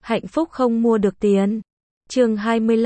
Hạnh phúc không mua được tiền. Chương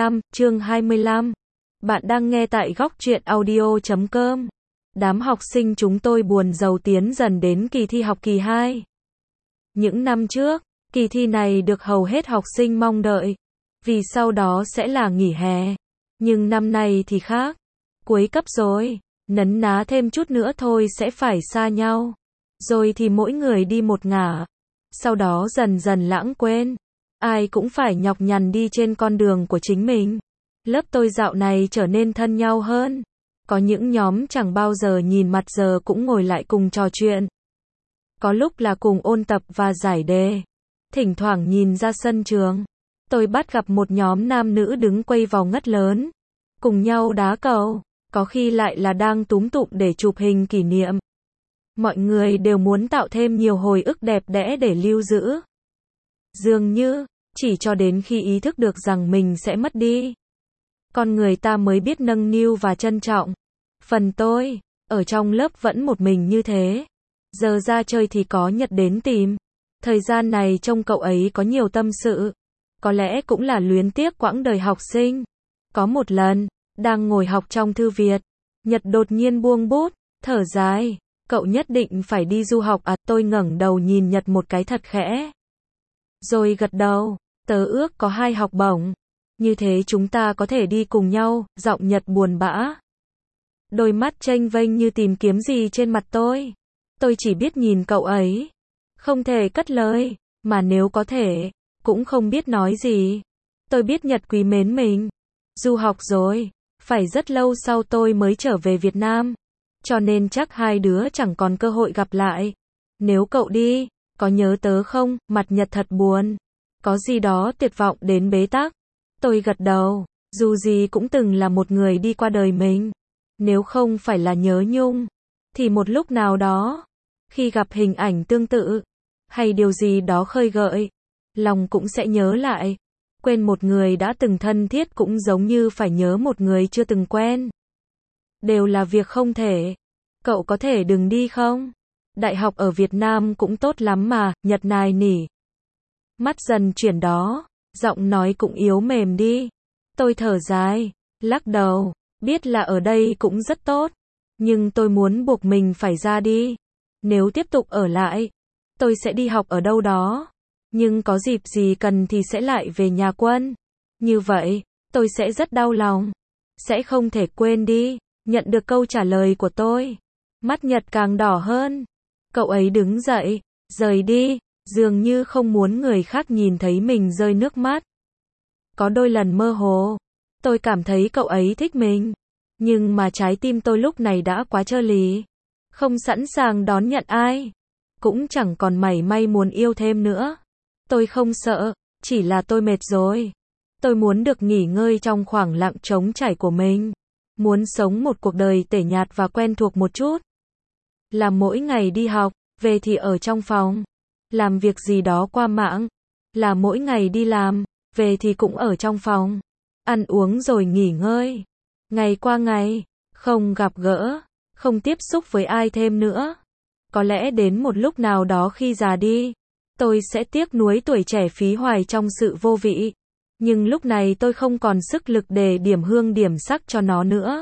25. Bạn đang nghe tại góc truyện audio.com. Đám học sinh chúng tôi buồn rầu tiến dần đến kỳ thi học kỳ 2. Những năm trước, kỳ thi này được hầu hết học sinh mong đợi, vì sau đó sẽ là nghỉ hè. Nhưng năm nay thì khác. Cuối cấp rồi, nấn ná thêm chút nữa thôi sẽ phải xa nhau. Rồi thì mỗi người đi một ngả. Sau đó dần dần lãng quên. Ai cũng phải nhọc nhằn đi trên con đường của chính mình. Lớp tôi dạo này trở nên thân nhau hơn. Có những nhóm chẳng bao giờ nhìn mặt giờ cũng ngồi lại cùng trò chuyện. Có lúc là cùng ôn tập và giải đề. Thỉnh thoảng nhìn ra sân trường, tôi bắt gặp một nhóm nam nữ đứng quây vào ngất lớn, cùng nhau đá cầu, có khi lại là đang túm tụm để chụp hình kỷ niệm. Mọi người đều muốn tạo thêm nhiều hồi ức đẹp đẽ để lưu giữ. Dường như, chỉ cho đến khi ý thức được rằng mình sẽ mất đi, con người ta mới biết nâng niu và trân trọng. Phần tôi, ở trong lớp vẫn một mình như thế. Giờ ra chơi thì có Nhật đến tìm. Thời gian này trông cậu ấy có nhiều tâm sự. Có lẽ cũng là luyến tiếc quãng đời học sinh. Có một lần, đang ngồi học trong thư viện, Nhật đột nhiên buông bút, thở dài. Cậu nhất định phải đi du học à? Tôi ngẩng đầu nhìn Nhật một cái thật khẽ. Rồi gật đầu, tớ ước có 2 học bổng. Như thế chúng ta có thể đi cùng nhau, giọng Nhật buồn bã. Đôi mắt chênh vênh như tìm kiếm gì trên mặt tôi. Tôi chỉ biết nhìn cậu ấy. Không thể cất lời, mà nếu có thể, cũng không biết nói gì. Tôi biết Nhật quý mến mình. Du học rồi, phải rất lâu sau tôi mới trở về Việt Nam. Cho nên chắc hai đứa chẳng còn cơ hội gặp lại. Nếu cậu đi, có nhớ tớ không? Mặt Nhật thật buồn. Có gì đó tuyệt vọng đến bế tắc. Tôi gật đầu, dù gì cũng từng là một người đi qua đời mình. Nếu không phải là nhớ nhung, thì một lúc nào đó, khi gặp hình ảnh tương tự, hay điều gì đó khơi gợi, lòng cũng sẽ nhớ lại. Quên một người đã từng thân thiết cũng giống như phải nhớ một người chưa từng quen. Đều là việc không thể. Cậu có thể đừng đi không? Đại học ở Việt Nam cũng tốt lắm mà, Nhật nài nỉ. Mắt dần chuyển đó, giọng nói cũng yếu mềm đi. Tôi thở dài, lắc đầu, biết là ở đây cũng rất tốt, nhưng tôi muốn buộc mình phải ra đi. Nếu tiếp tục ở lại, tôi sẽ đi học ở đâu đó, nhưng có dịp gì cần thì sẽ lại về nhà quân. Như vậy, tôi sẽ rất đau lòng, sẽ không thể quên đi. Nhận được câu trả lời của tôi, mắt Nhật càng đỏ hơn. Cậu ấy đứng dậy, rời đi, dường như không muốn người khác nhìn thấy mình rơi nước mắt. Có đôi lần mơ hồ, tôi cảm thấy cậu ấy thích mình, nhưng mà trái tim tôi lúc này đã quá trơ lì, không sẵn sàng đón nhận ai, cũng chẳng còn mảy may muốn yêu thêm nữa. Tôi không sợ, chỉ là tôi mệt rồi. Tôi muốn được nghỉ ngơi trong khoảng lặng trống trải của mình, muốn sống một cuộc đời tẻ nhạt và quen thuộc một chút. Là mỗi ngày đi học, về thì ở trong phòng, làm việc gì đó qua mạng. Là mỗi ngày đi làm, về thì cũng ở trong phòng, ăn uống rồi nghỉ ngơi. Ngày qua ngày, không gặp gỡ, không tiếp xúc với ai thêm nữa. Có lẽ đến một lúc nào đó khi già đi, tôi sẽ tiếc nuối tuổi trẻ phí hoài trong sự vô vị. Nhưng lúc này tôi không còn sức lực để điểm hương điểm sắc cho nó nữa.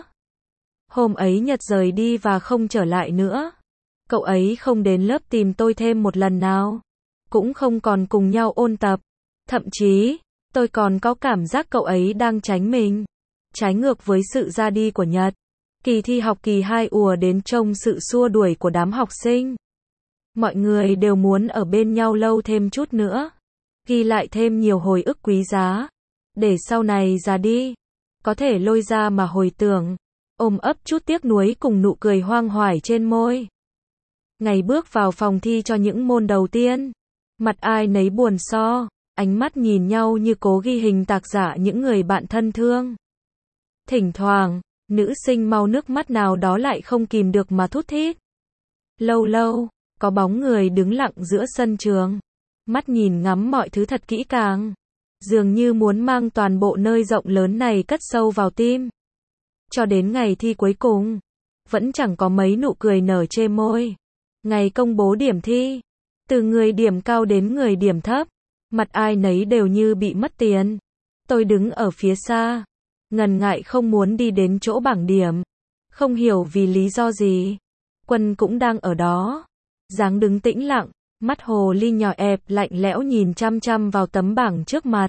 Hôm ấy Nhật rời đi và không trở lại nữa. Cậu ấy không đến lớp tìm tôi thêm một lần nào. Cũng không còn cùng nhau ôn tập. Thậm chí, tôi còn có cảm giác cậu ấy đang tránh mình. Trái ngược với sự ra đi của Nhật, kỳ thi học kỳ 2 ùa đến trông sự xua đuổi của đám học sinh. Mọi người đều muốn ở bên nhau lâu thêm chút nữa, ghi lại thêm nhiều hồi ức quý giá, để sau này già đi, có thể lôi ra mà hồi tưởng, ôm ấp chút tiếc nuối cùng nụ cười hoang hoải trên môi. Ngày bước vào phòng thi cho những môn đầu tiên, mặt ai nấy buồn so, ánh mắt nhìn nhau như cố ghi hình tạc giả những người bạn thân thương. Thỉnh thoảng, nữ sinh mau nước mắt nào đó lại không kìm được mà thút thít. Lâu lâu, có bóng người đứng lặng giữa sân trường, mắt nhìn ngắm mọi thứ thật kỹ càng, dường như muốn mang toàn bộ nơi rộng lớn này cất sâu vào tim. Cho đến ngày thi cuối cùng, vẫn chẳng có mấy nụ cười nở trên môi. Ngày công bố điểm thi, từ người điểm cao đến người điểm thấp, Mặt ai nấy đều như bị mất tiền. Tôi đứng ở phía xa, ngần ngại không muốn đi đến chỗ bảng điểm. Không hiểu vì lý do gì. Quân cũng đang ở đó. Dáng đứng tĩnh lặng, mắt hồ ly nhỏ ẹp lạnh lẽo nhìn chăm chăm vào tấm bảng trước mặt.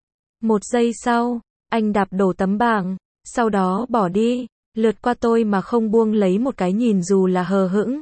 Một giây sau, anh đạp đổ tấm bảng, sau đó bỏ đi, lướt qua tôi mà không buông lấy một cái nhìn dù là hờ hững.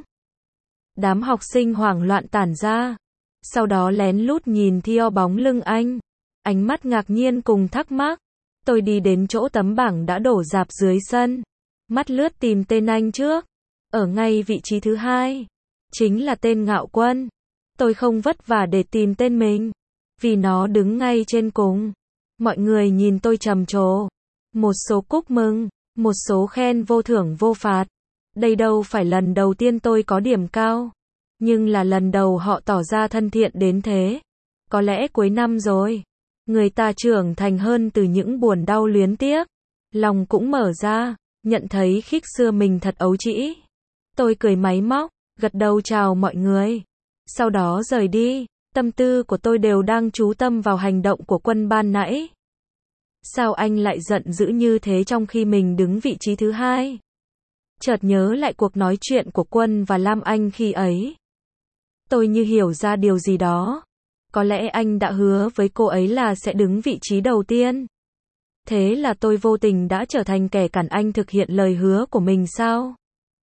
Đám học sinh hoảng loạn tản ra, sau đó lén lút nhìn theo bóng lưng anh, ánh mắt ngạc nhiên cùng thắc mắc. Tôi đi đến chỗ tấm bảng đã đổ rạp dưới sân, mắt lướt tìm tên anh trước, ở ngay vị trí thứ 2, chính là tên Ngạo Quân. Tôi không vất vả để tìm tên mình, vì nó đứng ngay trên cùng. Mọi người nhìn tôi trầm trồ, một số chúc mừng, một số khen vô thưởng vô phạt. Đây đâu phải lần đầu tiên tôi có điểm cao, nhưng là lần đầu họ tỏ ra thân thiện đến thế. Có lẽ cuối năm rồi, người ta trưởng thành hơn từ những buồn đau luyến tiếc, lòng cũng mở ra, nhận thấy khích xưa mình thật ấu trĩ. Tôi cười máy móc, gật đầu chào mọi người, sau đó rời đi. Tâm tư của tôi đều đang chú tâm vào hành động của Quân ban nãy. Sao anh lại giận dữ như thế trong khi mình đứng vị trí thứ 2? Chợt nhớ lại cuộc nói chuyện của Quân và Lam Anh khi ấy. Tôi như hiểu ra điều gì đó. Có lẽ anh đã hứa với cô ấy là sẽ đứng vị trí đầu tiên. Thế là tôi vô tình đã trở thành kẻ cản anh thực hiện lời hứa của mình sao?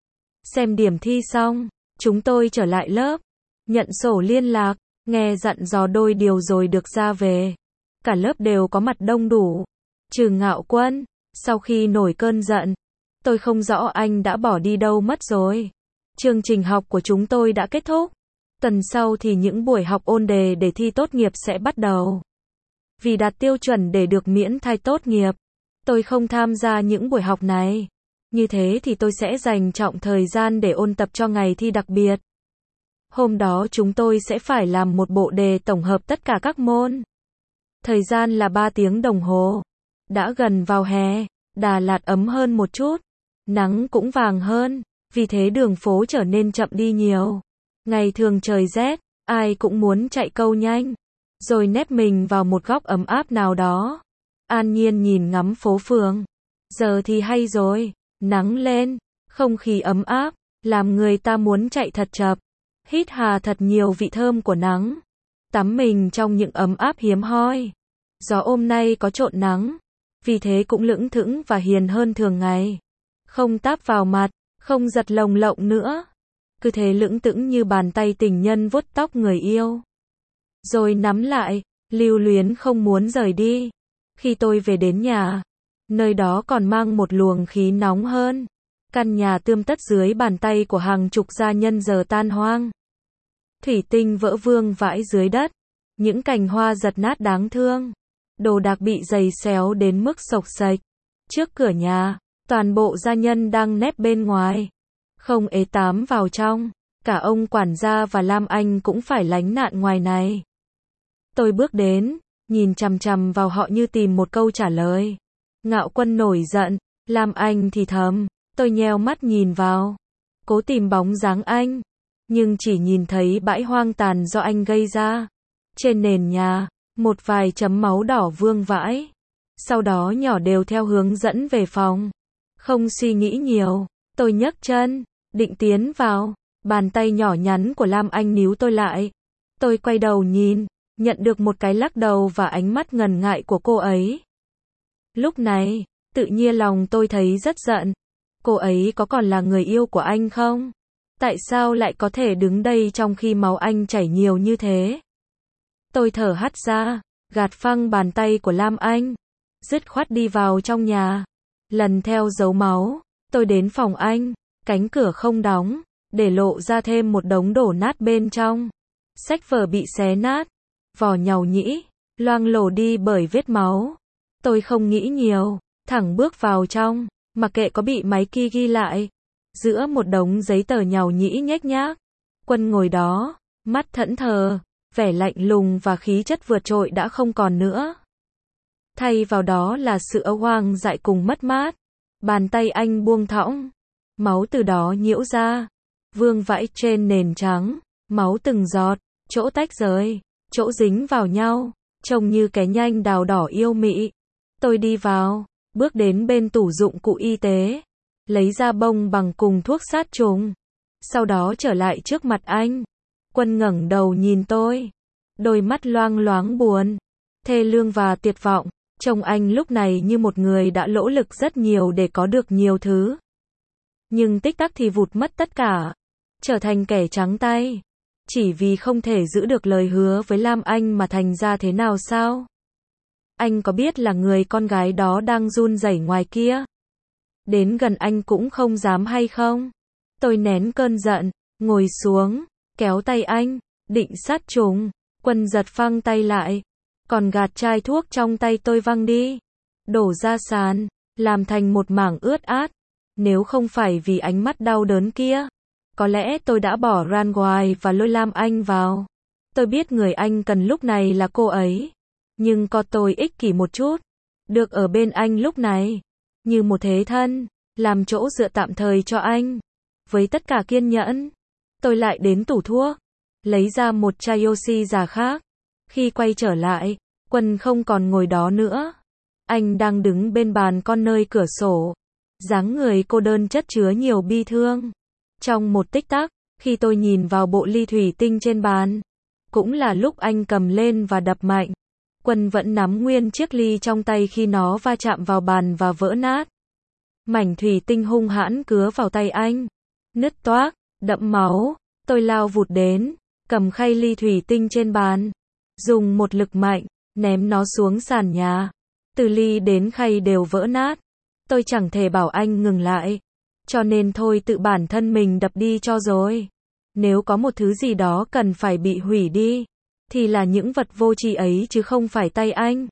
Xem điểm thi xong, chúng tôi trở lại lớp, nhận sổ liên lạc, nghe dặn dò đôi điều rồi được ra về. Cả lớp đều có mặt đông đủ, trừ Ngạo Quân. Sau khi nổi cơn giận, tôi không rõ anh đã bỏ đi đâu mất rồi. Chương trình học của chúng tôi đã kết thúc. Tuần sau thì những buổi học ôn đề để thi tốt nghiệp sẽ bắt đầu. Vì đạt tiêu chuẩn để được miễn thay tốt nghiệp, tôi không tham gia những buổi học này. Như thế thì tôi sẽ dành trọn thời gian để ôn tập cho ngày thi đặc biệt. Hôm đó chúng tôi sẽ phải làm một bộ đề tổng hợp tất cả các môn. Thời gian là 3 tiếng đồng hồ. Đã gần vào hè, Đà Lạt ấm hơn một chút, nắng cũng vàng hơn, vì thế đường phố trở nên chậm đi nhiều. Ngày thường trời rét, ai cũng muốn chạy câu nhanh, rồi nép mình vào một góc ấm áp nào đó, an nhiên nhìn ngắm phố phường. Giờ thì hay rồi, nắng lên, không khí ấm áp, làm người ta muốn chạy thật chậm, hít hà thật nhiều vị thơm của nắng, tắm mình trong những ấm áp hiếm hoi. Gió hôm nay có trộn nắng, vì thế cũng lững thững và hiền hơn thường ngày. Không táp vào mặt, không giật lồng lộng nữa. Cứ thế lững thững như bàn tay tình nhân vuốt tóc người yêu. Rồi nắm lại, lưu luyến không muốn rời đi. Khi tôi về đến nhà, nơi đó còn mang một luồng khí nóng hơn. Căn nhà tươm tất dưới bàn tay của hàng chục gia nhân giờ tan hoang. Thủy tinh vỡ vương vãi dưới đất. Những cành hoa giật nát đáng thương. Đồ đạc bị giày xéo đến mức xộc xệch. Trước cửa nhà, toàn bộ gia nhân đang nép bên ngoài. Không ế tám vào trong. Cả ông quản gia và Lam Anh cũng phải lánh nạn ngoài này. Tôi bước đến, nhìn chằm chằm vào họ như tìm một câu trả lời. Ngạo Quân nổi giận, Lam Anh thì thầm. Tôi nheo mắt nhìn vào, cố tìm bóng dáng anh, nhưng chỉ nhìn thấy bãi hoang tàn do anh gây ra. Trên nền nhà, một vài chấm máu đỏ vương vãi. Sau đó nhỏ đều theo hướng dẫn về phòng. Không suy nghĩ nhiều, tôi nhấc chân, định tiến vào. Bàn tay nhỏ nhắn của Lam Anh níu tôi lại. Tôi quay đầu nhìn, nhận được một cái lắc đầu và ánh mắt ngần ngại của cô ấy. Lúc này, tự nhiên lòng tôi thấy rất giận. Cô ấy có còn là người yêu của anh không? Tại sao lại có thể đứng đây trong khi máu anh chảy nhiều như thế? Tôi thở hắt ra, gạt phăng bàn tay của Lam Anh, dứt khoát đi vào trong nhà. Lần theo dấu máu, tôi đến phòng anh, cánh cửa không đóng, để lộ ra thêm một đống đổ nát bên trong. Sách vở bị xé nát, vỏ nhàu nhĩ, loang lổ đi bởi vết máu. Tôi không nghĩ nhiều, thẳng bước vào trong. Mặc kệ có bị máy ghi lại, giữa một đống giấy tờ nhàu nhĩ nhếch nhác, Quân ngồi đó, mắt thẫn thờ, vẻ lạnh lùng và khí chất vượt trội đã không còn nữa. Thay vào đó là sự âu hoang dại cùng mất mát. Bàn tay anh buông thõng, máu từ đó nhiễu ra, vương vãi trên nền trắng, máu từng giọt, chỗ tách rời, chỗ dính vào nhau, trông như cái nhanh đào đỏ yêu mị. Tôi đi vào, bước đến bên tủ dụng cụ y tế, lấy ra bông bằng cùng thuốc sát trùng. Sau đó trở lại trước mặt anh. Quân ngẩng đầu nhìn tôi, đôi mắt loang loáng buồn, thê lương và tuyệt vọng. Trông anh lúc này như một người đã nỗ lực rất nhiều để có được nhiều thứ. Nhưng tích tắc thì vụt mất tất cả, trở thành kẻ trắng tay. Chỉ vì không thể giữ được lời hứa với Lam Anh mà thành ra thế nào sao? Anh có biết là người con gái đó đang run rẩy ngoài kia? Đến gần anh cũng không dám hay không? Tôi nén cơn giận, ngồi xuống, kéo tay anh, định sát trùng. Quân giật phăng tay lại, còn gạt chai thuốc trong tay tôi văng đi, đổ ra sàn, làm thành một mảng ướt át. Nếu không phải vì ánh mắt đau đớn kia, có lẽ tôi đã bỏ ran ngoài và lôi Lam Anh vào. Tôi biết người anh cần lúc này là cô ấy, nhưng có tôi ích kỷ một chút, được ở bên anh lúc này, như một thế thân, làm chỗ dựa tạm thời cho anh. Với tất cả kiên nhẫn, tôi lại đến tủ thuốc, lấy ra một chai oxy giả khác. Khi quay trở lại, Quân không còn ngồi đó nữa. Anh đang đứng bên bàn con nơi cửa sổ, dáng người cô đơn chất chứa nhiều bi thương. Trong một tích tắc, khi tôi nhìn vào bộ ly thủy tinh trên bàn, cũng là lúc anh cầm lên và đập mạnh. Quân vẫn nắm nguyên chiếc ly trong tay khi nó va chạm vào bàn và vỡ nát. Mảnh thủy tinh hung hãn cứa vào tay anh, nứt toác, đẫm máu. Tôi lao vụt đến, cầm khay ly thủy tinh trên bàn, dùng một lực mạnh, ném nó xuống sàn nhà. Từ ly đến khay đều vỡ nát. Tôi chẳng thể bảo anh ngừng lại, cho nên thôi tự bản thân mình đập đi cho rồi. Nếu có một thứ gì đó cần phải bị hủy đi, thì là những vật vô tri ấy chứ không phải tay anh.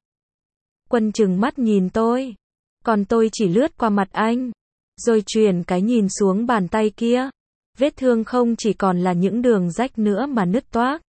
Quân trừng mắt nhìn tôi, còn tôi chỉ lướt qua mặt anh, rồi chuyển cái nhìn xuống bàn tay kia. Vết thương không chỉ còn là những đường rách nữa mà nứt toác.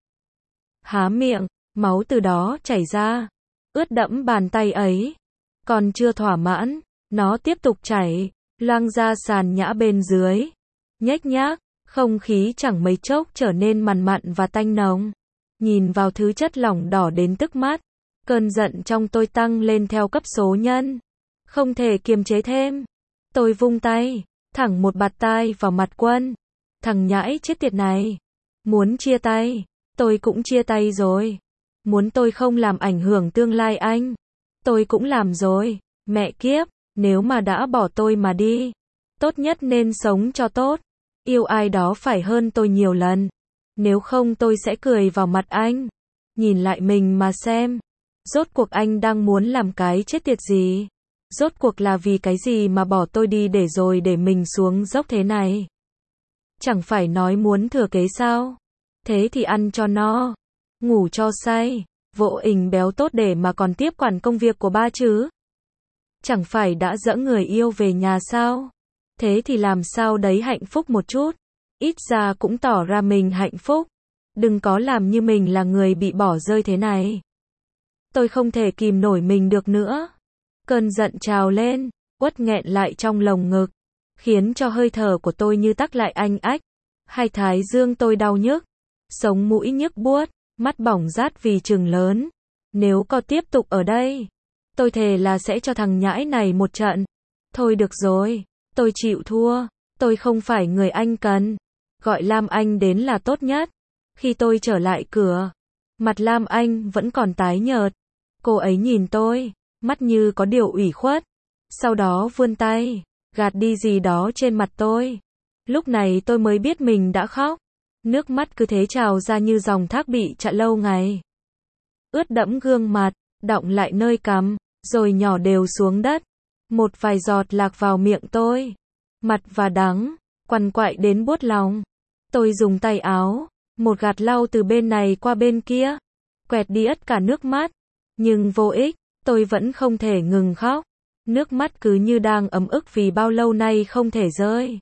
Há miệng, máu từ đó chảy ra, ướt đẫm bàn tay ấy. Còn chưa thỏa mãn, nó tiếp tục chảy, loang ra sàn nhã bên dưới. Nhếch nhác, không khí chẳng mấy chốc trở nên mặn mặn và tanh nồng. Nhìn vào thứ chất lỏng đỏ đến tức mắt, cơn giận trong tôi tăng lên theo cấp số nhân. Không thể kiềm chế thêm. Tôi vung tay, thẳng một bạt tai vào mặt Quân. Thằng nhãi chết tiệt này. Muốn chia tay, tôi cũng chia tay rồi. Muốn tôi không làm ảnh hưởng tương lai anh, tôi cũng làm rồi. Mẹ kiếp, nếu mà đã bỏ tôi mà đi, tốt nhất nên sống cho tốt. Yêu ai đó phải hơn tôi nhiều lần. Nếu không tôi sẽ cười vào mặt anh. Nhìn lại mình mà xem. Rốt cuộc anh đang muốn làm cái chết tiệt gì? Rốt cuộc là vì cái gì mà bỏ tôi đi để mình xuống dốc thế này? Chẳng phải nói muốn thừa kế sao? Thế thì ăn cho no, ngủ cho say, vỗ ình béo tốt để mà còn tiếp quản công việc của ba chứ? Chẳng phải đã dẫn người yêu về nhà sao? Thế thì làm sao đấy hạnh phúc một chút. Ít ra cũng tỏ ra mình hạnh phúc. Đừng có làm như mình là người bị bỏ rơi thế này. Tôi không thể kìm nổi mình được nữa. Cơn giận trào lên, uất nghẹn lại trong lồng ngực, khiến cho hơi thở của tôi như tắc lại anh ách. Hai thái dương tôi đau nhức, sống mũi nhức buốt, mắt bỏng rát vì chừng lớn. Nếu có tiếp tục ở đây, tôi thề là sẽ cho thằng nhãi này một trận. Thôi được rồi, tôi chịu thua. Tôi không phải người anh cần. Gọi Lam Anh đến là tốt nhất. Khi tôi trở lại cửa, mặt Lam Anh vẫn còn tái nhợt. Cô ấy nhìn tôi, mắt như có điều ủy khuất. Sau đó vươn tay, gạt đi gì đó trên mặt tôi. Lúc này tôi mới biết mình đã khóc. Nước mắt cứ thế trào ra như dòng thác bị chặn lâu ngày. Ướt đẫm gương mặt, đọng lại nơi cằm, rồi nhỏ đều xuống đất. Một vài giọt lạc vào miệng tôi. Mặt và đắng, quằn quại đến buốt lòng. Tôi dùng tay áo, một gạt lau từ bên này qua bên kia, quẹt đi ất cả nước mắt. Nhưng vô ích, tôi vẫn không thể ngừng khóc. Nước mắt cứ như đang ấm ức vì bao lâu nay không thể rơi.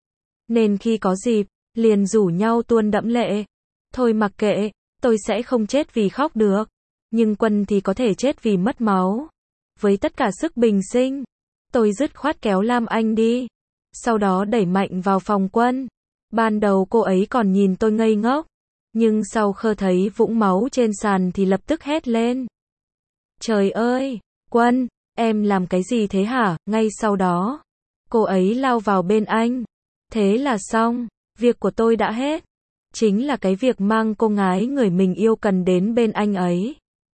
Nên khi có dịp, liền rủ nhau tuôn đẫm lệ. Thôi mặc kệ, tôi sẽ không chết vì khóc được. Nhưng Quân thì có thể chết vì mất máu. Với tất cả sức bình sinh, tôi dứt khoát kéo Lam Anh đi. Sau đó đẩy mạnh vào phòng Quân. Ban đầu cô ấy còn nhìn tôi ngây ngốc. Nhưng sau Khơ thấy vũng máu trên sàn thì lập tức hét lên. Trời ơi, Quân, em làm cái gì thế hả? Ngay sau đó, cô ấy lao vào bên anh. Thế là xong, việc của tôi đã hết. Chính là cái việc mang cô gái người mình yêu cần đến bên anh ấy.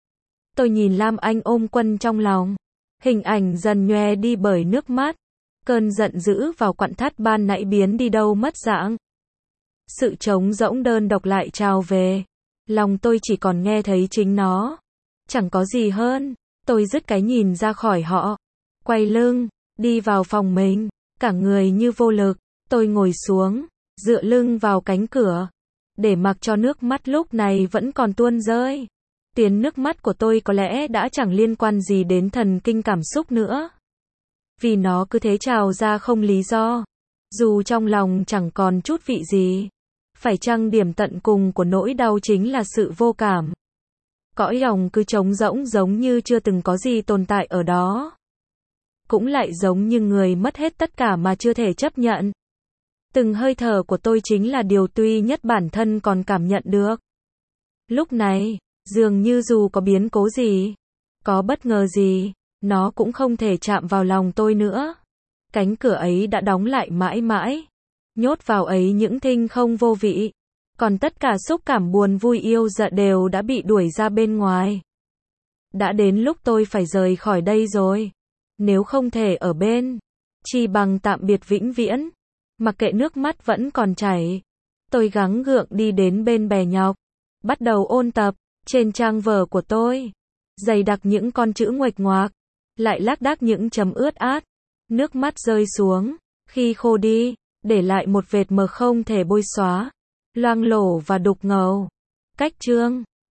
Tôi nhìn Lam Anh ôm Quân trong lòng. Hình ảnh dần nhòe đi bởi nước mắt. Cơn giận dữ vào quặn thắt ban nãy biến đi đâu mất dạng. Sự trống rỗng đơn độc lại trào về. Lòng tôi chỉ còn nghe thấy chính nó. Chẳng có gì hơn. Tôi dứt cái nhìn ra khỏi họ. Quay lưng, đi vào phòng mình. Cả người như vô lực. Tôi ngồi xuống, dựa lưng vào cánh cửa. Để mặc cho nước mắt lúc này vẫn còn tuôn rơi. Tiếng nước mắt của tôi có lẽ đã chẳng liên quan gì đến thần kinh cảm xúc nữa. Vì nó cứ thế trào ra không lý do. Dù trong lòng chẳng còn chút vị gì. Phải chăng điểm tận cùng của nỗi đau chính là sự vô cảm. Cõi lòng cứ trống rỗng giống như chưa từng có gì tồn tại ở đó. Cũng lại giống như người mất hết tất cả mà chưa thể chấp nhận. Từng hơi thở của tôi chính là điều duy nhất bản thân còn cảm nhận được. Lúc này, dường như dù có biến cố gì, có bất ngờ gì, nó cũng không thể chạm vào lòng tôi nữa. Cánh cửa ấy đã đóng lại mãi mãi. Nhốt vào ấy những thinh không vô vị. Còn tất cả xúc cảm buồn vui yêu giận đều đã bị đuổi ra bên ngoài. Đã đến lúc tôi phải rời khỏi đây rồi. Nếu không thể ở bên, chỉ bằng tạm biệt vĩnh viễn. Mặc kệ nước mắt vẫn còn chảy. Tôi gắng gượng đi đến bên bè nhọc. Bắt đầu ôn tập. Trên trang vở của tôi, dày đặc những con chữ nguệch ngoạc. Lại lác đác những chấm ướt át. Nước mắt rơi xuống. Khi khô đi, để lại một vệt mờ không thể bôi xóa. Loang lổ và đục ngầu. Cách chương